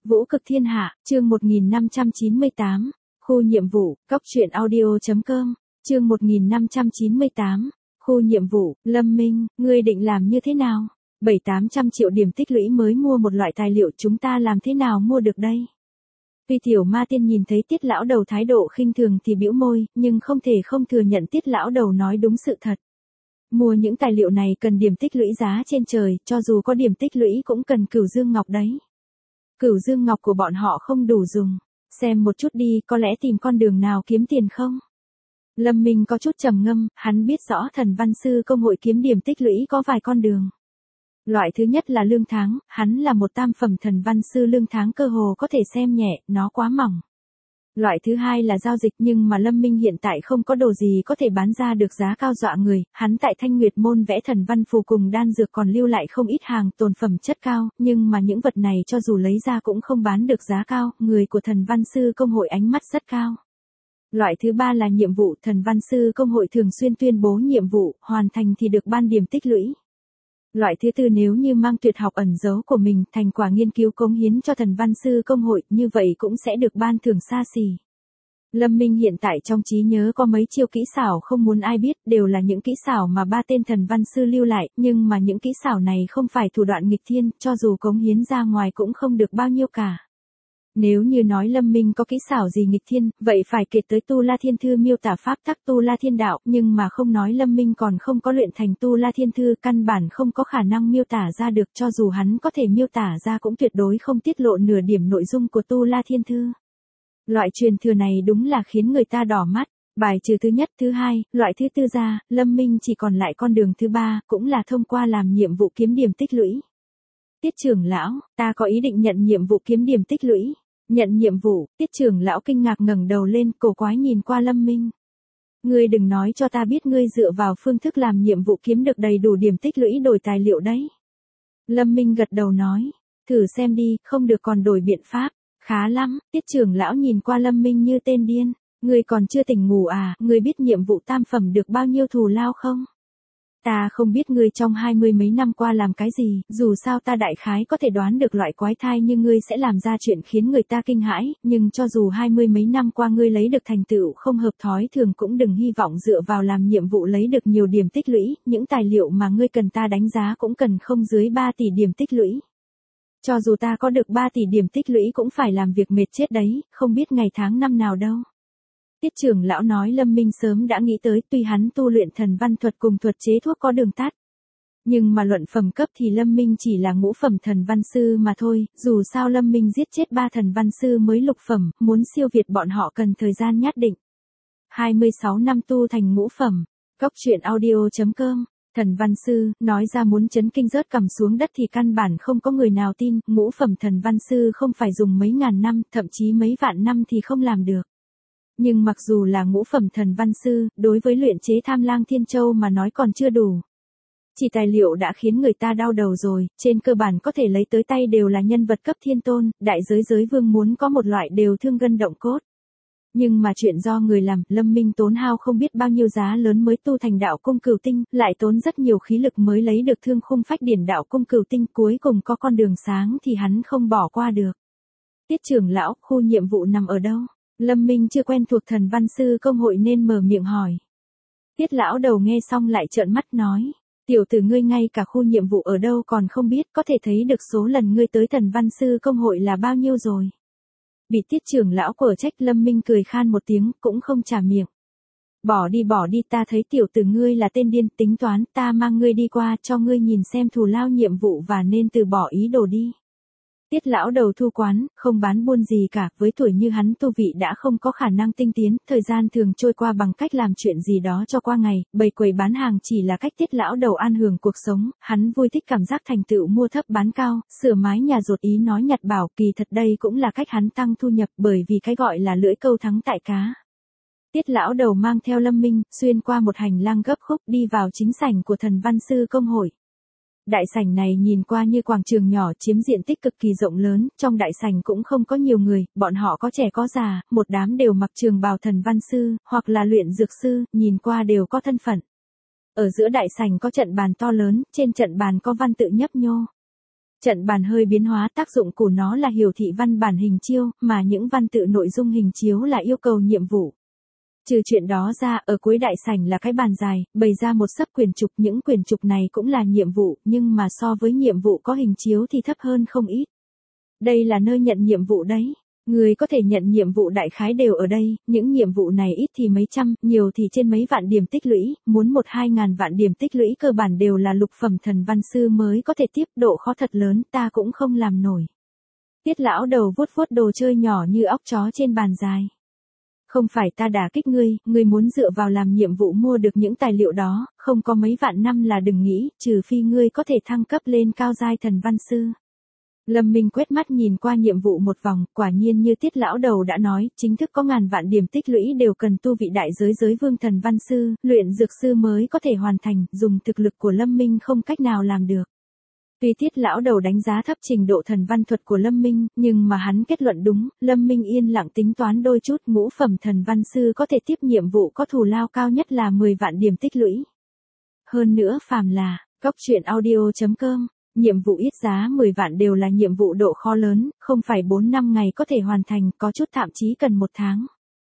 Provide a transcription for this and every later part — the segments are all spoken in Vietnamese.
Vũ cực thiên hạ, chương 1598, khu nhiệm vụ, cóc truyện audio.com, chương 1598, khu nhiệm vụ, Lâm Minh, ngươi định làm như thế nào? 7-800 triệu điểm tích lũy mới mua một loại tài liệu, chúng ta làm thế nào mua được đây? Tuy tiểu ma tiên nhìn thấy Tiết lão đầu thái độ khinh thường thì bĩu môi, nhưng không thể không thừa nhận Tiết lão đầu nói đúng sự thật. Mua những tài liệu này cần điểm tích lũy giá trên trời, cho dù có điểm tích lũy cũng cần cửu dương ngọc đấy. Cửu dương ngọc của bọn họ không đủ dùng. Xem một chút đi, có lẽ tìm con đường nào kiếm tiền không? Lâm Minh có chút trầm ngâm, hắn biết rõ thần văn sư công hội kiếm điểm tích lũy có vài con đường. Loại thứ nhất là lương tháng, hắn là một tam phẩm thần văn sư, lương tháng cơ hồ có thể xem nhẹ, nó quá mỏng. Loại thứ hai là giao dịch, nhưng mà Lâm Minh hiện tại không có đồ gì có thể bán ra được giá cao dọa người, hắn tại Thanh Nguyệt môn vẽ thần văn phù cùng đan dược còn lưu lại không ít hàng tồn phẩm chất cao, nhưng mà những vật này cho dù lấy ra cũng không bán được giá cao, người của thần văn sư công hội ánh mắt rất cao. Loại thứ ba là nhiệm vụ, thần văn sư công hội thường xuyên tuyên bố nhiệm vụ, hoàn thành thì được ban điểm tích lũy. Loại thứ tư nếu như mang tuyệt học ẩn giấu của mình, thành quả nghiên cứu cống hiến cho thần văn sư công hội, như vậy cũng sẽ được ban thưởng xa xỉ. Lâm Minh hiện tại trong trí nhớ có mấy chiêu kỹ xảo không muốn ai biết, đều là những kỹ xảo mà ba tên thần văn sư lưu lại, nhưng mà những kỹ xảo này không phải thủ đoạn nghịch thiên, cho dù cống hiến ra ngoài cũng không được bao nhiêu cả. Nếu như nói Lâm Minh có kỹ xảo gì nghịch thiên, vậy phải kể tới Tu La Thiên Thư miêu tả pháp tắc Tu La Thiên Đạo, nhưng mà không nói Lâm Minh còn không có luyện thành Tu La Thiên Thư, căn bản không có khả năng miêu tả ra được, cho dù hắn có thể miêu tả ra cũng tuyệt đối không tiết lộ nửa điểm nội dung của Tu La Thiên Thư. Loại truyền thừa này đúng là khiến người ta đỏ mắt, bài trừ thứ nhất, thứ hai, loại thứ tư ra, Lâm Minh chỉ còn lại con đường thứ ba, cũng là thông qua làm nhiệm vụ kiếm điểm tích lũy. Tiết trưởng lão, ta có ý định nhận nhiệm vụ kiếm điểm tích lũy. Nhận nhiệm vụ, Tiết trưởng lão kinh ngạc ngẩng đầu lên, cổ quái nhìn qua Lâm Minh. Ngươi đừng nói cho ta biết ngươi dựa vào phương thức làm nhiệm vụ kiếm được đầy đủ điểm tích lũy đổi tài liệu đấy. Lâm Minh gật đầu nói, thử xem đi, không được còn đổi biện pháp. Khá lắm, Tiết trưởng lão nhìn qua Lâm Minh như tên điên. Ngươi còn chưa tỉnh ngủ à, ngươi biết nhiệm vụ tam phẩm được bao nhiêu thù lao không? Ta không biết ngươi trong 20 mấy năm qua làm cái gì, dù sao ta đại khái có thể đoán được loại quái thai như ngươi sẽ làm ra chuyện khiến người ta kinh hãi, nhưng cho dù 20 mấy năm qua ngươi lấy được thành tựu không hợp thói thường cũng đừng hy vọng dựa vào làm nhiệm vụ lấy được nhiều điểm tích lũy, những tài liệu mà ngươi cần ta đánh giá cũng cần không dưới 3 tỷ điểm tích lũy. Cho dù ta có được 3 tỷ điểm tích lũy cũng phải làm việc mệt chết đấy, không biết ngày tháng năm nào đâu. Tiết trưởng lão nói Lâm Minh sớm đã nghĩ tới, tuy hắn tu luyện thần văn thuật cùng thuật chế thuốc có đường tắt. Nhưng mà luận phẩm cấp thì Lâm Minh chỉ là ngũ phẩm thần văn sư mà thôi, dù sao Lâm Minh giết chết 3 thần văn sư mới lục phẩm, muốn siêu việt bọn họ cần thời gian nhất định. 26 năm tu thành ngũ phẩm, cóc truyện audio.com. Thần văn sư, nói ra muốn chấn kinh rớt cằm xuống đất thì căn bản không có người nào tin, ngũ phẩm thần văn sư không phải dùng mấy ngàn năm, thậm chí mấy vạn năm thì không làm được. Nhưng mặc dù là ngũ phẩm thần văn sư, đối với luyện chế Tham Lang Thiên Châu mà nói còn chưa đủ. Chỉ tài liệu đã khiến người ta đau đầu rồi, trên cơ bản có thể lấy tới tay đều là nhân vật cấp thiên tôn, đại giới vương muốn có một loại đều thương gân động cốt. Nhưng mà chuyện do người làm, Lâm Minh tốn hao không biết bao nhiêu giá lớn mới tu thành đạo cung cửu tinh, lại tốn rất nhiều khí lực mới lấy được thương khung phách điển đạo cung cửu tinh, cuối cùng có con đường sáng thì hắn không bỏ qua được. Tiết trưởng lão, khu nhiệm vụ nằm ở đâu? Lâm Minh chưa quen thuộc thần văn sư công hội nên mở miệng hỏi. Tiết lão đầu nghe xong lại trợn mắt nói, tiểu tử ngươi ngay cả khu nhiệm vụ ở đâu còn không biết, có thể thấy được số lần ngươi tới thần văn sư công hội là bao nhiêu rồi. Bị Tiết trưởng lão của trách, Lâm Minh cười khan một tiếng, cũng không trả miệng. Bỏ đi, ta thấy tiểu tử ngươi là tên điên, tính toán, ta mang ngươi đi qua cho ngươi nhìn xem thù lao nhiệm vụ và nên từ bỏ ý đồ đi. Tiết lão đầu thu quán, không bán buôn gì cả, với tuổi như hắn tu vị đã không có khả năng tinh tiến, thời gian thường trôi qua bằng cách làm chuyện gì đó cho qua ngày, bày quầy bán hàng chỉ là cách Tiết lão đầu an hưởng cuộc sống, hắn vui thích cảm giác thành tựu mua thấp bán cao, sửa mái nhà dột ý nói nhặt bảo, kỳ thật đây cũng là cách hắn tăng thu nhập, bởi vì cái gọi là lưỡi câu thắng tại cá. Tiết lão đầu mang theo Lâm Minh, xuyên qua một hành lang gấp khúc đi vào chính sảnh của thần văn sư công hội. Đại sảnh này nhìn qua như quảng trường nhỏ, chiếm diện tích cực kỳ rộng lớn, trong đại sảnh cũng không có nhiều người, bọn họ có trẻ có già, một đám đều mặc trường bào thần văn sư, hoặc là luyện dược sư, nhìn qua đều có thân phận. Ở giữa đại sảnh có trận bàn to lớn, trên trận bàn có văn tự nhấp nhô. Trận bàn hơi biến hóa, tác dụng của nó là hiển thị văn bản hình chiếu, mà những văn tự nội dung hình chiếu là yêu cầu nhiệm vụ. Trừ chuyện đó ra, ở cuối đại sảnh là cái bàn dài, bày ra một xấp quyển trục, những quyển trục này cũng là nhiệm vụ, nhưng mà so với nhiệm vụ có hình chiếu thì thấp hơn không ít. Đây là nơi nhận nhiệm vụ đấy. Người có thể nhận nhiệm vụ đại khái đều ở đây, những nhiệm vụ này ít thì mấy trăm, nhiều thì trên mấy vạn điểm tích lũy, muốn 1-2 ngàn vạn điểm tích lũy cơ bản đều là lục phẩm thần văn sư mới có thể tiếp, độ khó thật lớn, ta cũng không làm nổi. Tiết lão đầu vuốt vuốt đồ chơi nhỏ như óc chó trên bàn dài. Không phải ta đả kích ngươi muốn dựa vào làm nhiệm vụ mua được những tài liệu đó, không có mấy vạn năm là đừng nghĩ, trừ phi ngươi có thể thăng cấp lên cao giai thần văn sư. Lâm Minh quét mắt nhìn qua nhiệm vụ một vòng, quả nhiên như Tiết lão đầu đã nói, chính thức có ngàn vạn điểm tích lũy đều cần tu vị đại giới vương thần văn sư, luyện dược sư mới có thể hoàn thành, dùng thực lực của Lâm Minh không cách nào làm được. Tuy Tiết lão đầu đánh giá thấp trình độ thần văn thuật của Lâm Minh, nhưng mà hắn kết luận đúng, Lâm Minh yên lặng tính toán đôi chút, ngũ phẩm thần văn sư có thể tiếp nhiệm vụ có thù lao cao nhất là 10 vạn điểm tích lũy. Hơn nữa phàm là, coctruyện.audio.com, nhiệm vụ ít giá 10 vạn đều là nhiệm vụ độ khó lớn, không phải 4-5 ngày có thể hoàn thành, có chút thậm chí cần 1 tháng.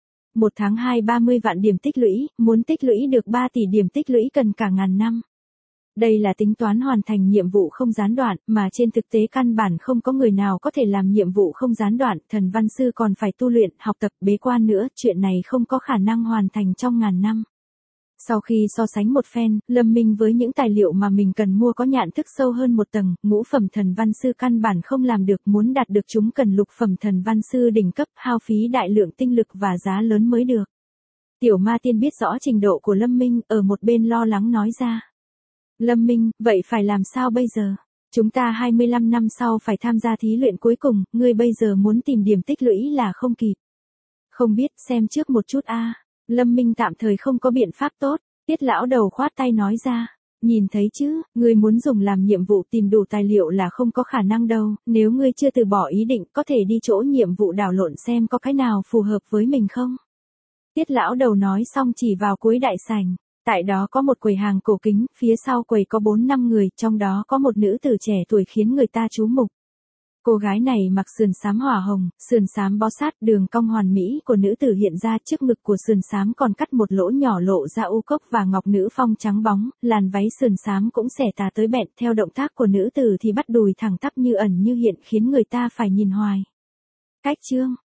1 tháng 20-30 vạn điểm tích lũy, muốn tích lũy được 3 tỷ điểm tích lũy cần cả ngàn năm. Đây là tính toán hoàn thành nhiệm vụ không gián đoạn, mà trên thực tế căn bản không có người nào có thể làm nhiệm vụ không gián đoạn, thần văn sư còn phải tu luyện, học tập, bế quan nữa, chuyện này không có khả năng hoàn thành trong ngàn năm. Sau khi so sánh một phen, Lâm Minh với những tài liệu mà mình cần mua có nhãn thức sâu hơn một tầng, ngũ phẩm thần văn sư căn bản không làm được, muốn đạt được chúng cần lục phẩm thần văn sư đỉnh cấp, hao phí đại lượng tinh lực và giá lớn mới được. Tiểu Ma Tiên biết rõ trình độ của Lâm Minh, ở một bên lo lắng nói ra. Lâm Minh, vậy phải làm sao bây giờ? Chúng ta 25 năm sau phải tham gia thí luyện cuối cùng, ngươi bây giờ muốn tìm điểm tích lũy là không kịp. Không biết, xem trước một chút a. Lâm Minh tạm thời không có biện pháp tốt, Tiết lão đầu khoát tay nói ra. Nhìn thấy chứ, ngươi muốn dùng làm nhiệm vụ tìm đủ tài liệu là không có khả năng đâu, nếu ngươi chưa từ bỏ ý định có thể đi chỗ nhiệm vụ đảo lộn xem có cái nào phù hợp với mình không. Tiết lão đầu nói xong chỉ vào cuối đại sảnh. Tại đó có một quầy hàng cổ kính, phía sau quầy có 4-5 người, trong đó có một nữ tử trẻ tuổi khiến người ta chú mục. Cô gái này mặc sườn xám hỏa hồng, sườn xám bó sát, đường cong hoàn mỹ của nữ tử hiện ra, trước ngực của sườn xám còn cắt một lỗ nhỏ lộ ra u cốc và ngọc nữ phong trắng bóng, làn váy sườn xám cũng xẻ tà tới bẹn, theo động tác của nữ tử thì bắt đùi thẳng tắp như ẩn như hiện khiến người ta phải nhìn hoài. Cách chương